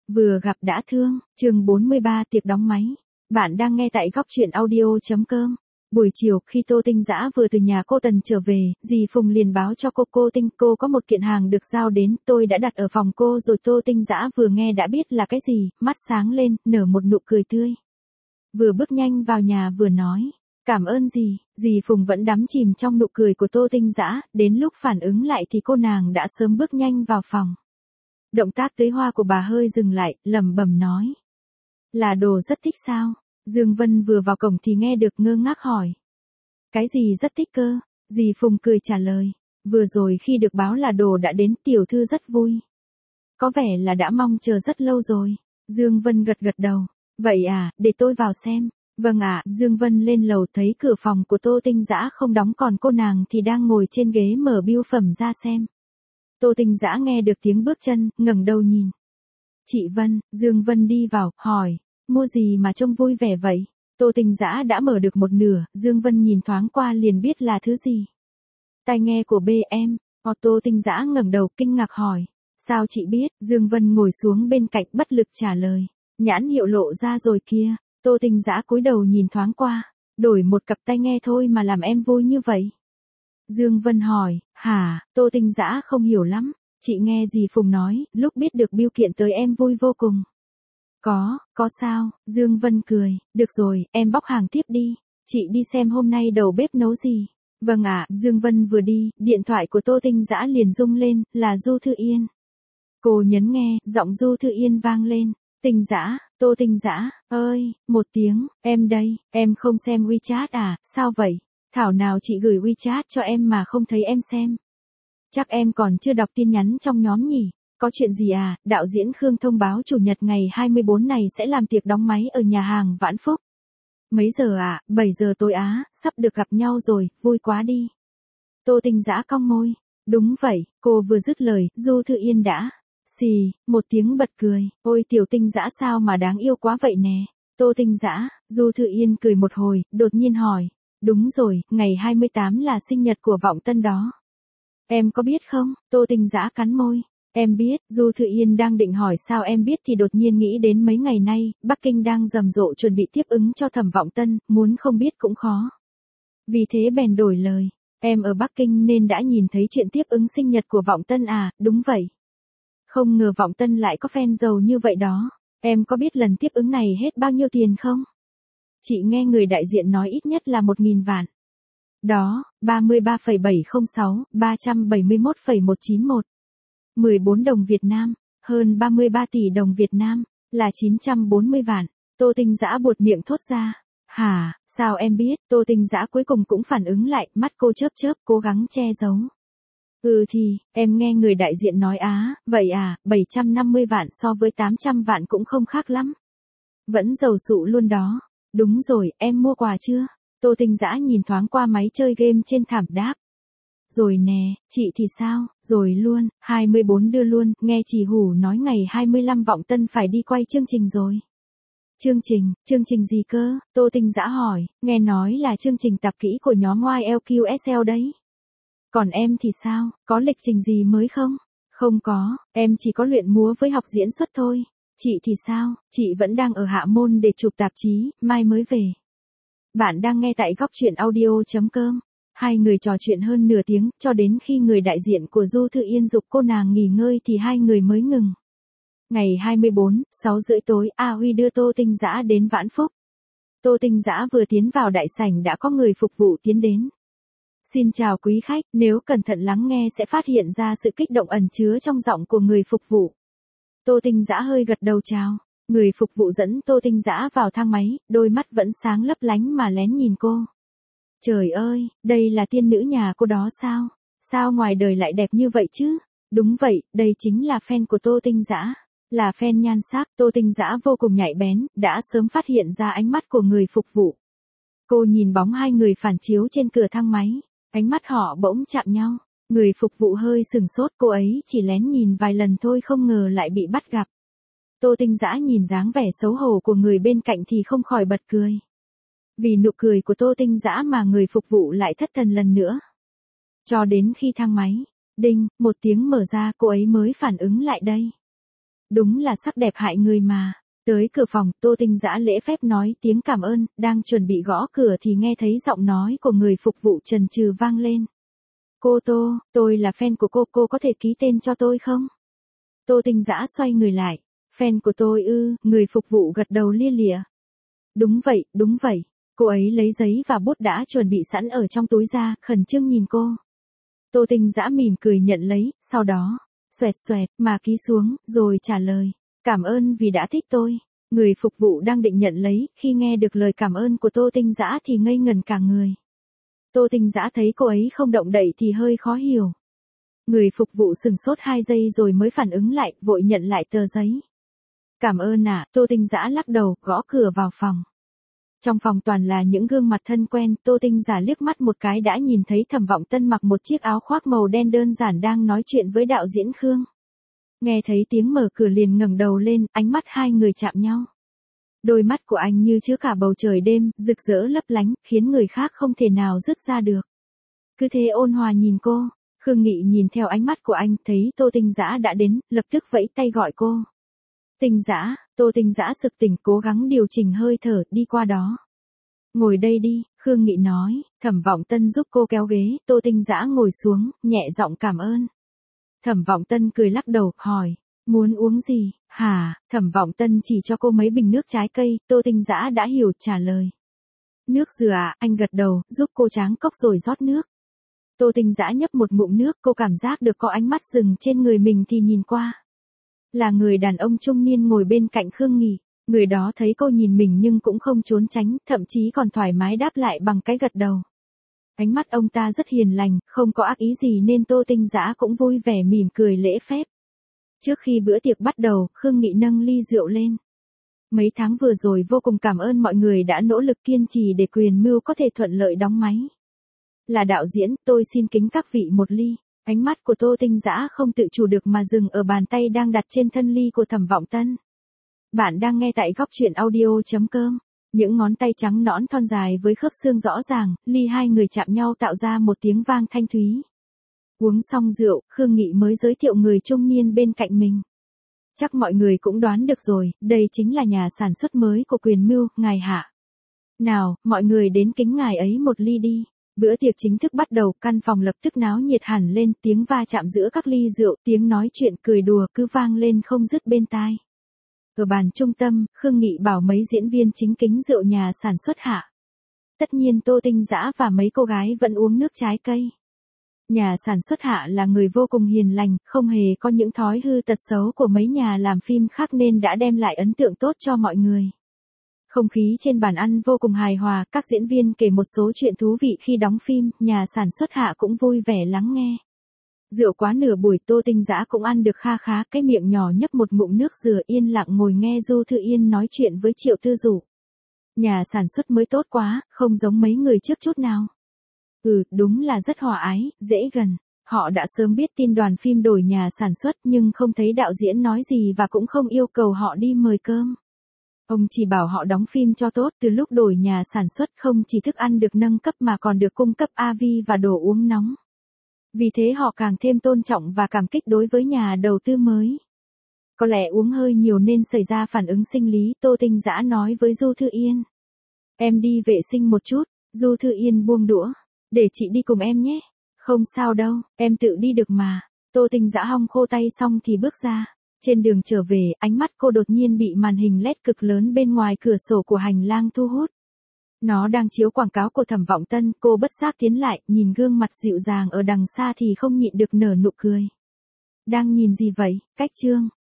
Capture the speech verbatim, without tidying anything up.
Vừa gặp đã thương, chương bốn mươi ba tiệc đóng máy. Bạn đang nghe tại góc truyện audio.com. Buổi chiều, khi Tô Tinh Dã vừa từ nhà cô Tần trở về, dì Phùng liền báo cho cô cô Tinh, cô có một kiện hàng được giao đến, tôi đã đặt ở phòng cô rồi. Tô Tinh Dã vừa nghe đã biết là cái gì, mắt sáng lên, nở một nụ cười tươi. Vừa bước nhanh vào nhà vừa nói, cảm ơn dì. Dì Phùng vẫn đắm chìm trong nụ cười của Tô Tinh Dã, đến lúc phản ứng lại thì cô nàng đã sớm bước nhanh vào phòng. Động tác tưới hoa của bà hơi dừng lại, lẩm bẩm nói. Là đồ rất thích sao? Dương Vân vừa vào cổng thì nghe được ngơ ngác hỏi. Cái gì rất thích cơ? Dì Phùng cười trả lời. Vừa rồi khi được báo là đồ đã đến, tiểu thư rất vui. Có vẻ là đã mong chờ rất lâu rồi. Dương Vân gật gật đầu. Vậy à, để tôi vào xem. Vâng ạ. Dương Vân lên lầu thấy cửa phòng của Tô Tinh Dã không đóng, còn cô nàng thì đang ngồi trên ghế mở bưu phẩm ra xem. Tô Tinh Dã nghe được tiếng bước chân, ngẩng đầu nhìn. Chị Vân. Dương Vân đi vào, hỏi, mua gì mà trông vui vẻ vậy? Tô Tinh Dã đã mở được một nửa, Dương Vân nhìn thoáng qua liền biết là thứ gì. Tai nghe của bê em. Ô, Tô Tinh Dã ngẩng đầu kinh ngạc hỏi, sao chị biết? Dương Vân ngồi xuống bên cạnh bất lực trả lời, nhãn hiệu lộ ra rồi kia. Tô Tinh Dã cúi đầu nhìn thoáng qua, đổi một cặp tai nghe thôi mà làm em vui như vậy. Dương Vân hỏi, hả? Tô Tinh Dã không hiểu lắm. Chị nghe dì Phùng nói, lúc biết được bưu kiện tới em vui vô cùng. Có, có sao? Dương Vân cười, được rồi, em bóc hàng tiếp đi. Chị đi xem hôm nay đầu bếp nấu gì. Vâng ạ. Dương Vân vừa đi, điện thoại của Tô Tinh Dã liền rung lên, là Du Thư Yên. Cô nhấn nghe, giọng Du Thư Yên vang lên. Tinh Dã, Tô Tinh Dã, ơi, một tiếng, em đây, em không xem WeChat à, sao vậy? Thảo nào chị gửi WeChat cho em mà không thấy em xem. Chắc em còn chưa đọc tin nhắn trong nhóm nhỉ? Có chuyện gì à? Đạo diễn Khương thông báo chủ nhật ngày hai mươi bốn này sẽ làm tiệc đóng máy ở nhà hàng Vãn Phúc. Mấy giờ à? bảy giờ tối á, sắp được gặp nhau rồi, vui quá đi. Tô Tinh Dã cong môi. Đúng vậy, cô vừa dứt lời, Du Thư Yên đã xì một tiếng bật cười. Ôi tiểu Tinh Dã sao mà đáng yêu quá vậy nè. Tô Tinh Dã. Du Thư Yên cười một hồi, đột nhiên hỏi. Đúng rồi, ngày hai mươi tám là sinh nhật của Vọng Tân đó. Em có biết không? Tô Tinh Dã cắn môi. Em biết. Du Thư Yên đang định hỏi sao em biết thì đột nhiên nghĩ đến mấy ngày nay, Bắc Kinh đang rầm rộ chuẩn bị tiếp ứng cho Thẩm Vọng Tân, muốn không biết cũng khó. Vì thế bèn đổi lời. Em ở Bắc Kinh nên đã nhìn thấy chuyện tiếp ứng sinh nhật của Vọng Tân à? Đúng vậy. Không ngờ Vọng Tân lại có fan giàu như vậy đó. Em có biết lần tiếp ứng này hết bao nhiêu tiền không? Chị nghe người đại diện nói ít nhất là một nghìn vạn. Đó, ba mươi ba phẩy bảy không sáu, ba trăm bảy mươi mốt phẩy một chín một. mười bốn đồng Việt Nam, hơn ba mươi ba tỷ đồng Việt Nam, là chín trăm bốn mươi vạn. Tô Tinh Dã buột miệng thốt ra. Hả, sao em biết? Tô Tinh Dã cuối cùng cũng phản ứng lại, mắt cô chớp chớp, cố gắng che giấu. Ừ thì, em nghe người đại diện nói á, vậy à, bảy trăm năm mươi vạn so với tám trăm vạn cũng không khác lắm. Vẫn giàu sụ luôn đó. Đúng rồi, em mua quà chưa? Tô Tinh Dã nhìn thoáng qua máy chơi game trên thảm đáp. Rồi nè, chị thì sao? Rồi luôn, hai mươi bốn đưa luôn, nghe chị Hủ nói ngày hai mươi lăm Vọng Tân phải đi quay chương trình rồi. Chương trình, chương trình gì cơ? Tô Tinh Dã hỏi, nghe nói là chương trình tập kỹ của nhóm Y L Q S L đấy. Còn em thì sao, có lịch trình gì mới không? Không có, em chỉ có luyện múa với học diễn xuất thôi. Chị thì sao? Chị vẫn đang ở Hạ Môn để chụp tạp chí, mai mới về. Bạn đang nghe tại góc truyện audio.com. Hai người trò chuyện hơn nửa tiếng, cho đến khi người đại diện của Du Thư Yên giục cô nàng nghỉ ngơi thì hai người mới ngừng. Ngày hai mươi bốn, sáu rưỡi tối, A Huy đưa Tô Tinh Dã đến Vãn Phúc. Tô Tinh Dã vừa tiến vào đại sảnh đã có người phục vụ tiến đến. Xin chào quý khách, nếu cẩn thận lắng nghe sẽ phát hiện ra sự kích động ẩn chứa trong giọng của người phục vụ. Tô Tinh Dã hơi gật đầu chào. Người phục vụ dẫn Tô Tinh Dã vào thang máy, đôi mắt vẫn sáng lấp lánh mà lén nhìn cô. Trời ơi, đây là tiên nữ nhà cô đó sao? Sao ngoài đời lại đẹp như vậy chứ? Đúng vậy, đây chính là fan của Tô Tinh Dã. Là fan nhan sắc, Tô Tinh Dã vô cùng nhạy bén, đã sớm phát hiện ra ánh mắt của người phục vụ. Cô nhìn bóng hai người phản chiếu trên cửa thang máy, ánh mắt họ bỗng chạm nhau. Người phục vụ hơi sừng sốt, cô ấy chỉ lén nhìn vài lần thôi không ngờ lại bị bắt gặp. Tô Tinh Dã nhìn dáng vẻ xấu hổ của người bên cạnh thì không khỏi bật cười. Vì nụ cười của Tô Tinh Dã mà người phục vụ lại thất thần lần nữa. Cho đến khi thang máy, đinh, một tiếng mở ra cô ấy mới phản ứng lại đây. Đúng là sắc đẹp hại người mà. Tới cửa phòng, Tô Tinh Dã lễ phép nói tiếng cảm ơn, đang chuẩn bị gõ cửa thì nghe thấy giọng nói của người phục vụ chần chừ vang lên. Cô Tô, tôi là fan của cô, cô có thể ký tên cho tôi không? Tô Tinh Dã xoay người lại. Fan của tôi ư, người phục vụ gật đầu lia lịa. Đúng vậy, đúng vậy. Cô ấy lấy giấy và bút đã chuẩn bị sẵn ở trong túi ra, khẩn trương nhìn cô. Tô Tinh Dã mỉm cười nhận lấy, sau đó, xoẹt xoẹt, mà ký xuống, rồi trả lời. Cảm ơn vì đã thích tôi. Người phục vụ đang định nhận lấy, khi nghe được lời cảm ơn của Tô Tinh Dã thì ngây ngẩn cả người. Tô Tinh Dã thấy cô ấy không động đậy thì hơi khó hiểu. Người phục vụ sừng sốt hai giây rồi mới phản ứng lại, vội nhận lại tờ giấy. Cảm ơn ạ, à, Tô Tinh Dã lắc đầu, gõ cửa vào phòng. Trong phòng toàn là những gương mặt thân quen, Tô Tinh Dã liếc mắt một cái đã nhìn thấy Thẩm Vọng Tân mặc một chiếc áo khoác màu đen đơn giản đang nói chuyện với đạo diễn Khương. Nghe thấy tiếng mở cửa liền ngẩng đầu lên, ánh mắt hai người chạm nhau. Đôi mắt của anh như chứa cả bầu trời đêm, rực rỡ lấp lánh, khiến người khác không thể nào dứt ra được. Cứ thế ôn hòa nhìn cô, Khương Nghị nhìn theo ánh mắt của anh, thấy Tô Tinh Dã đã đến, lập tức vẫy tay gọi cô. Tinh Dã, Tô Tinh Dã sực tỉnh, cố gắng điều chỉnh hơi thở, đi qua đó. Ngồi đây đi, Khương Nghị nói. Thẩm Vọng Tân giúp cô kéo ghế, Tô Tinh Dã ngồi xuống, nhẹ giọng cảm ơn. Thẩm Vọng Tân cười lắc đầu, hỏi, muốn uống gì, hả? Thẩm Vọng Tân chỉ cho cô mấy bình nước trái cây, Tô Tinh Dã đã hiểu, trả lời. Nước dừa à? Anh gật đầu, giúp cô tráng cốc rồi rót nước. Tô Tinh Dã nhấp một ngụm nước, cô cảm giác được có ánh mắt dừng trên người mình thì nhìn qua. Là người đàn ông trung niên ngồi bên cạnh Khương Nghị. Người đó thấy cô nhìn mình nhưng cũng không trốn tránh, thậm chí còn thoải mái đáp lại bằng cái gật đầu. Ánh mắt ông ta rất hiền lành, không có ác ý gì nên Tô Tinh Dã cũng vui vẻ mỉm cười lễ phép. Trước khi bữa tiệc bắt đầu, Khương Nghị nâng ly rượu lên. Mấy tháng vừa rồi vô cùng cảm ơn mọi người đã nỗ lực kiên trì để Quyền Mưu có thể thuận lợi đóng máy. Là đạo diễn, tôi xin kính các vị một ly. Ánh mắt của Tô Tinh Dã không tự chủ được mà dừng ở bàn tay đang đặt trên thân ly của Thẩm Vọng Tân. Bạn đang nghe tại góc truyện audio chấm com. Những ngón tay trắng nõn thon dài với khớp xương rõ ràng, ly hai người chạm nhau tạo ra một tiếng vang thanh thúy. Uống xong rượu, Khương Nghị mới giới thiệu người trung niên bên cạnh mình. Chắc mọi người cũng đoán được rồi, đây chính là nhà sản xuất mới của Quyền Mưu, ngài hạ. Nào, mọi người đến kính ngài ấy một ly đi. Bữa tiệc chính thức bắt đầu, căn phòng lập tức náo nhiệt hẳn lên, tiếng va chạm giữa các ly rượu, tiếng nói chuyện cười đùa cứ vang lên không dứt bên tai. Ở bàn trung tâm, Khương Nghị bảo mấy diễn viên chính kính rượu nhà sản xuất hạ. Tất nhiên Tô Tinh Dã và mấy cô gái vẫn uống nước trái cây. Nhà sản xuất hạ là người vô cùng hiền lành, không hề có những thói hư tật xấu của mấy nhà làm phim khác nên đã đem lại ấn tượng tốt cho mọi người. Không khí trên bàn ăn vô cùng hài hòa, các diễn viên kể một số chuyện thú vị khi đóng phim, nhà sản xuất hạ cũng vui vẻ lắng nghe. Rượu quá nửa buổi, Tô Tinh Dã cũng ăn được kha khá, cái miệng nhỏ nhấp một ngụm nước dừa, yên lặng ngồi nghe Du Thư Yên nói chuyện với Triệu Tư Dụ. Nhà sản xuất mới tốt quá, không giống mấy người trước chút nào. Ừ, đúng là rất hòa ái, dễ gần. Họ đã sớm biết tin đoàn phim đổi nhà sản xuất nhưng không thấy đạo diễn nói gì và cũng không yêu cầu họ đi mời cơm. Ông chỉ bảo họ đóng phim cho tốt, từ lúc đổi nhà sản xuất không chỉ thức ăn được nâng cấp mà còn được cung cấp a vê và đồ uống nóng. Vì thế họ càng thêm tôn trọng và cảm kích đối với nhà đầu tư mới. Có lẽ uống hơi nhiều nên xảy ra phản ứng sinh lý, Tô Tinh Dã nói với Du Thư Yên. Em đi vệ sinh một chút, Du Thư Yên buông đũa. Để chị đi cùng em nhé. Không sao đâu, em tự đi được mà. Tô Tinh Dã hong khô tay xong thì bước ra. Trên đường trở về, ánh mắt cô đột nhiên bị màn hình led cực lớn bên ngoài cửa sổ của hành lang thu hút. Nó đang chiếu quảng cáo của Thẩm Vọng Tân, cô bất giác tiến lại, nhìn gương mặt dịu dàng ở đằng xa thì không nhịn được nở nụ cười. Đang nhìn gì vậy, Cách Trương?